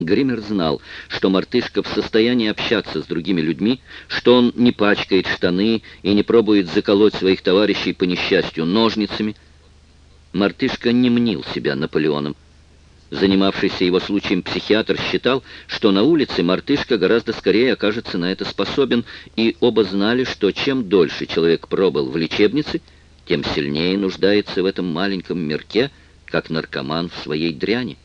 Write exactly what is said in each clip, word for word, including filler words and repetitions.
Гриммер знал, что мартышка в состоянии общаться с другими людьми, что он не пачкает штаны и не пробует заколоть своих товарищей по несчастью ножницами. Мартышка не мнил себя Наполеоном. Занимавшийся его случаем психиатр считал, что на улице мартышка гораздо скорее окажется на это способен, и оба знали, что чем дольше человек пробыл в лечебнице, тем сильнее нуждается в этом маленьком мирке, как наркоман в своей дряни.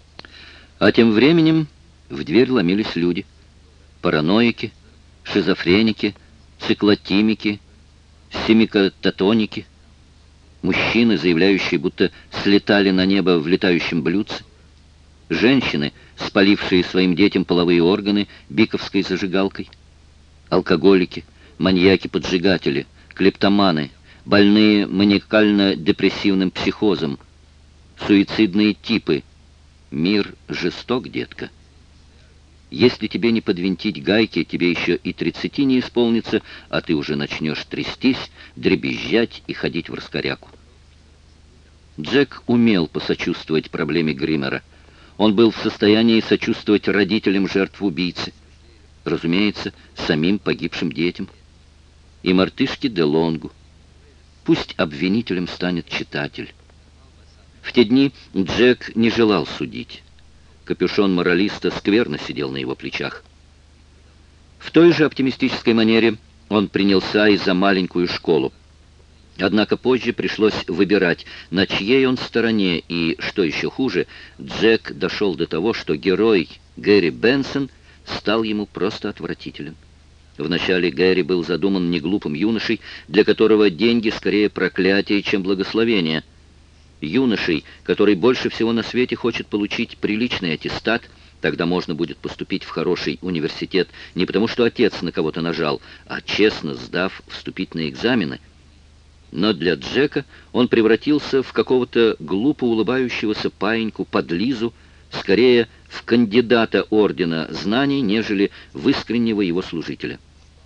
А тем временем в дверь ломились люди. Параноики, шизофреники, циклотимики, семикататоники, мужчины, заявляющие, будто слетали на небо в летающем блюдце, женщины, спалившие своим детям половые органы биковской зажигалкой, алкоголики, маньяки-поджигатели, клептоманы, больные маниакально-депрессивным психозом, суицидные типы. Мир жесток, детка. Если тебе не подвинтить гайки, тебе еще и тридцати не исполнится, а ты уже начнешь трястись, дребезжать и ходить в раскоряку. Джек умел посочувствовать проблеме Гриммера. Он был в состоянии сочувствовать родителям жертв убийцы. Разумеется, самим погибшим детям. И мартышке де Лонгу. Пусть обвинителем станет читатель. В те дни Джек не желал судить. Капюшон моралиста скверно сидел на его плечах. В той же оптимистической манере он принялся и за маленькую школу. Однако позже пришлось выбирать, на чьей он стороне, и, что еще хуже, Джек дошел до того, что герой Гэри Бенсон стал ему просто отвратителен. Вначале Гэри был задуман неглупым юношей, для которого деньги скорее проклятие, чем благословение. Юношей, который больше всего на свете хочет получить приличный аттестат, тогда можно будет поступить в хороший университет не потому, что отец на кого-то нажал, а честно сдав вступительные экзамены. Но для Джека он превратился в какого-то глупо улыбающегося паиньку-подлизу, скорее в кандидата ордена знаний, нежели в искреннего его служителя.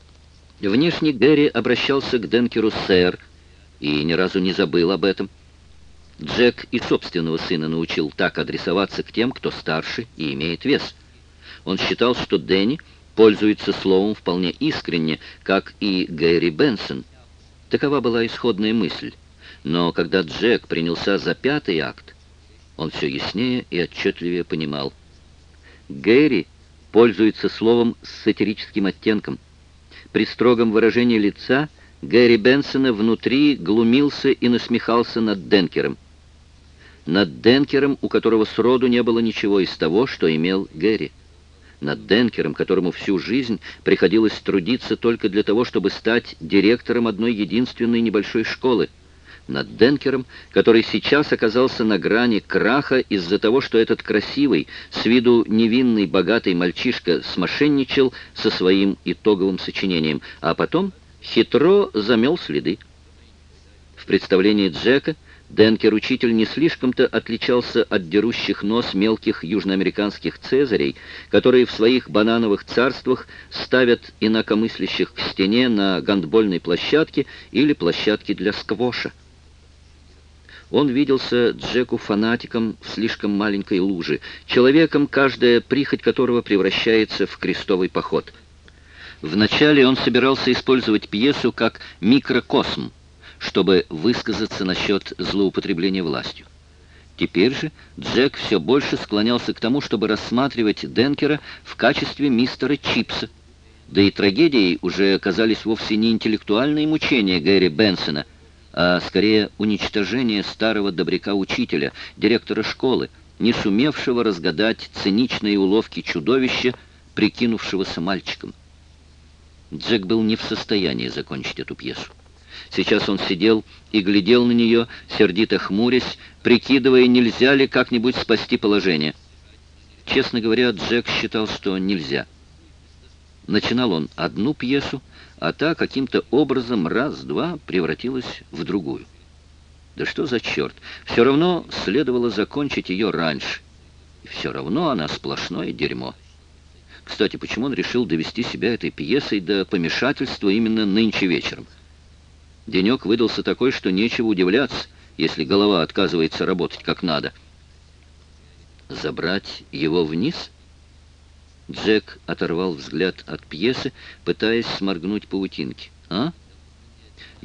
Внешне Гэри обращался к Денкеру сэр и ни разу не забыл об этом. Джек и собственного сына научил так адресоваться к тем, кто старше и имеет вес. Он считал, что Дэнни пользуется словом вполне искренне, как и Гэри Бенсон. Такова была исходная мысль. Но когда Джек принялся за пятый акт, он все яснее и отчетливее понимал. Гэри пользуется словом с сатирическим оттенком. При строгом выражении лица Гэри Бенсона внутри глумился и насмехался над Денкером. Над Денкером, у которого сроду не было ничего из того, что имел Гэри. Над Денкером, которому всю жизнь приходилось трудиться только для того, чтобы стать директором одной единственной небольшой школы. Над Денкером, который сейчас оказался на грани краха из-за того, что этот красивый, с виду невинный, богатый мальчишка смошенничал со своим итоговым сочинением, а потом хитро замел следы. В представлении Джека Денкер-учитель не слишком-то отличался от дерущих нос мелких южноамериканских цезарей, которые в своих банановых царствах ставят инакомыслящих к стене на гандбольной площадке или площадке для сквоша. Он виделся Джеку фанатиком в слишком маленькой луже, человеком, каждая прихоть которого превращается в крестовый поход. Вначале он собирался использовать пьесу как микрокосм, чтобы высказаться насчет злоупотребления властью. Теперь же Джек все больше склонялся к тому, чтобы рассматривать Денкера в качестве мистера Чипса. Да и трагедией уже оказались вовсе не интеллектуальные мучения Гэри Бенсона, а скорее уничтожение старого добряка-учителя, директора школы, не сумевшего разгадать циничные уловки чудовища, прикинувшегося мальчиком. Джек был не в состоянии закончить эту пьесу. Сейчас он сидел и глядел на нее, сердито хмурясь, прикидывая, нельзя ли как-нибудь спасти положение. Честно говоря, Джек считал, что нельзя. Начинал он одну пьесу, а та каким-то образом раз-два превратилась в другую. Да что за черт? Все равно следовало закончить ее раньше. И все равно она сплошное дерьмо. Кстати, почему он решил довести себя этой пьесой до помешательства именно нынче вечером? Денек выдался такой, что нечего удивляться, если голова отказывается работать как надо. Забрать его вниз? Джек оторвал взгляд от пьесы, пытаясь сморгнуть паутинки. «А?»